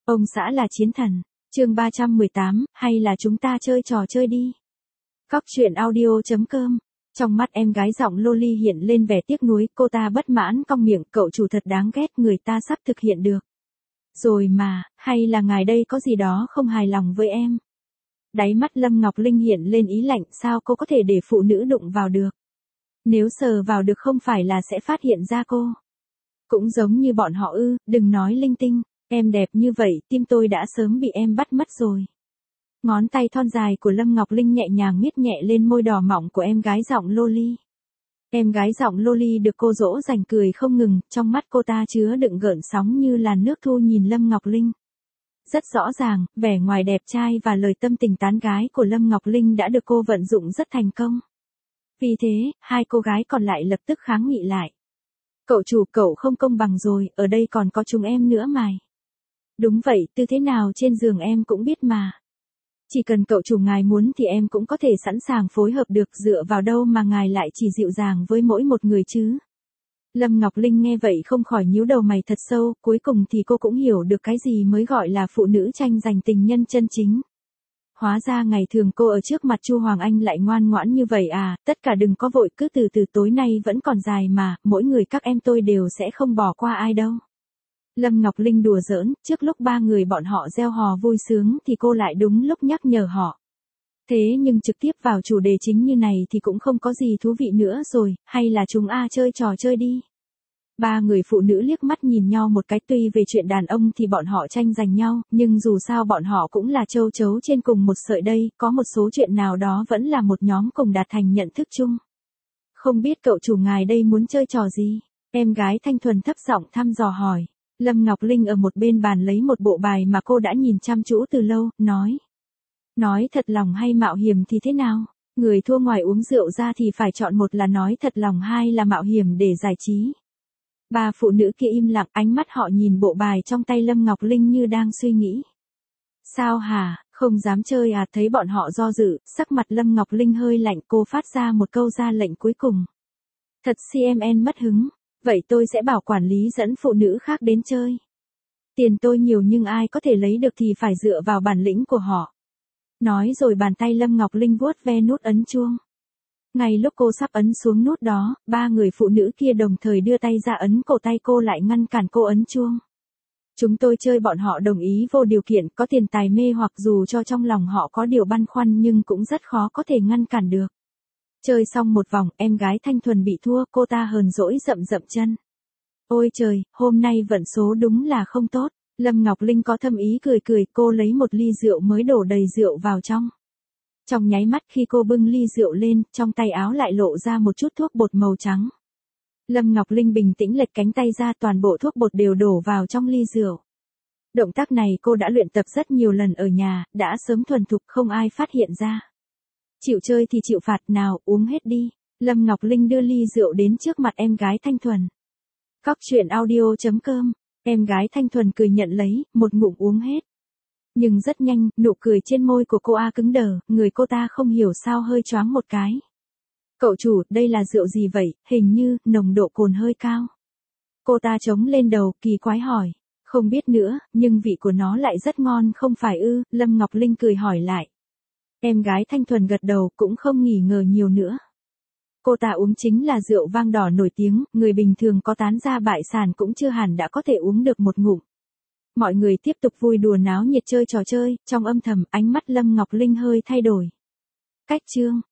Ông xã là chiến thần. Chương 318, hay là chúng ta chơi trò chơi đi. Cóc truyện audio.com. Trong mắt em gái giọng Loli hiện lên vẻ tiếc nuối, cô ta bất mãn cong miệng, cậu chủ thật đáng ghét, người ta sắp thực hiện được. Rồi mà, hay là ngài đây có gì đó không hài lòng với em? Đáy mắt Lâm Ngọc Linh hiện lên ý lạnh, sao cô có thể để phụ nữ đụng vào được? Nếu sờ vào được không phải là sẽ phát hiện ra cô. Cũng giống như bọn họ ư, đừng nói linh tinh. Em đẹp như vậy, tim tôi đã sớm bị em bắt mất rồi. Ngón tay thon dài của Lâm Ngọc Linh nhẹ nhàng miết nhẹ lên môi đỏ mọng của em gái giọng Loli. Em gái giọng Loli được cô dỗ dành cười không ngừng, trong mắt cô ta chứa đựng gợn sóng như làn nước thu nhìn Lâm Ngọc Linh. Rất rõ ràng, vẻ ngoài đẹp trai và lời tâm tình tán gái của Lâm Ngọc Linh đã được cô vận dụng rất thành công. Vì thế, hai cô gái còn lại lập tức kháng nghị lại. Cậu chủ, cậu không công bằng rồi, ở đây còn có chúng em nữa mà. Đúng vậy, tư thế nào trên giường em cũng biết mà. Chỉ cần cậu chủ ngài muốn thì em cũng có thể sẵn sàng phối hợp được, dựa vào đâu mà ngài lại chỉ dịu dàng với mỗi một người chứ. Lâm Ngọc Linh nghe vậy không khỏi nhíu đầu mày thật sâu, cuối cùng thì cô cũng hiểu được cái gì mới gọi là phụ nữ tranh giành tình nhân chân chính. Hóa ra ngày thường cô ở trước mặt Chu Hoàng Anh lại ngoan ngoãn như vậy à, tất cả đừng có vội, cứ từ từ, tối nay vẫn còn dài mà, mỗi người các em tôi đều sẽ không bỏ qua ai đâu. Lâm Ngọc Linh đùa giỡn, trước lúc ba người bọn họ reo hò vui sướng thì cô lại đúng lúc nhắc nhở họ. Thế nhưng trực tiếp vào chủ đề chính như này thì cũng không có gì thú vị nữa rồi, hay là chúng chơi trò chơi đi. Ba người phụ nữ liếc mắt nhìn nhau một cái, tuy về chuyện đàn ông thì bọn họ tranh giành nhau, nhưng dù sao bọn họ cũng là châu chấu trên cùng một sợi đây, có một số chuyện nào đó vẫn là một nhóm cùng đạt thành nhận thức chung. Không biết cậu chủ ngài đây muốn chơi trò gì? Em gái thanh thuần thấp giọng thăm dò hỏi. Lâm Ngọc Linh ở một bên bàn lấy một bộ bài mà cô đã nhìn chăm chú từ lâu, nói. Nói thật lòng hay mạo hiểm thì thế nào? Người thua ngoài uống rượu ra thì phải chọn, một là nói thật lòng, hai là mạo hiểm để giải trí. Ba phụ nữ kia im lặng, ánh mắt họ nhìn bộ bài trong tay Lâm Ngọc Linh như đang suy nghĩ. Sao hả, không dám chơi à? Thấy bọn họ do dự, sắc mặt Lâm Ngọc Linh hơi lạnh, cô phát ra một câu ra lệnh cuối cùng. Thật CMN mất hứng. Vậy tôi sẽ bảo quản lý dẫn phụ nữ khác đến chơi. Tiền tôi nhiều nhưng ai có thể lấy được thì phải dựa vào bản lĩnh của họ. Nói rồi bàn tay Lâm Ngọc Linh vuốt ve nút ấn chuông. Ngay lúc cô sắp ấn xuống nút đó, ba người phụ nữ kia đồng thời đưa tay ra ấn cổ tay cô lại, ngăn cản cô ấn chuông. Chúng tôi chơi, bọn họ đồng ý vô điều kiện, có tiền tài mê hoặc, dù cho trong lòng họ có điều băn khoăn nhưng cũng rất khó có thể ngăn cản được. Chơi xong một vòng, em gái thanh thuần bị thua, cô ta hờn dỗi dậm dậm chân. Ôi trời, hôm nay vận số đúng là không tốt. Lâm Ngọc Linh có thâm ý cười cười, cô lấy một ly rượu mới đổ đầy rượu vào trong. Trong nháy mắt khi cô bưng ly rượu lên, trong tay áo lại lộ ra một chút thuốc bột màu trắng. Lâm Ngọc Linh bình tĩnh lệch cánh tay ra, toàn bộ thuốc bột đều đổ vào trong ly rượu. Động tác này cô đã luyện tập rất nhiều lần ở nhà, đã sớm thuần thục, không ai phát hiện ra. Chịu chơi thì chịu phạt, nào, uống hết đi. Lâm Ngọc Linh đưa ly rượu đến trước mặt em gái thanh thuần. Cóc truyện audio.com. Em gái thanh thuần cười nhận lấy, một ngụm uống hết. Nhưng rất nhanh, nụ cười trên môi của cô cứng đờ, người cô ta không hiểu sao hơi choáng một cái. Cậu chủ, đây là rượu gì vậy, hình như nồng độ cồn hơi cao. Cô ta chống lên đầu, kỳ quái hỏi. Không biết nữa, nhưng vị của nó lại rất ngon không phải ư? Lâm Ngọc Linh cười hỏi lại. Em gái thanh thuần gật đầu, cũng không nghỉ ngờ nhiều nữa. Cô ta uống chính là rượu vang đỏ nổi tiếng, người bình thường có tán ra bại sản cũng chưa hẳn đã có thể uống được một ngụm. Mọi người tiếp tục vui đùa náo nhiệt chơi trò chơi, trong âm thầm ánh mắt Lâm Ngọc Linh hơi thay đổi. Cách chương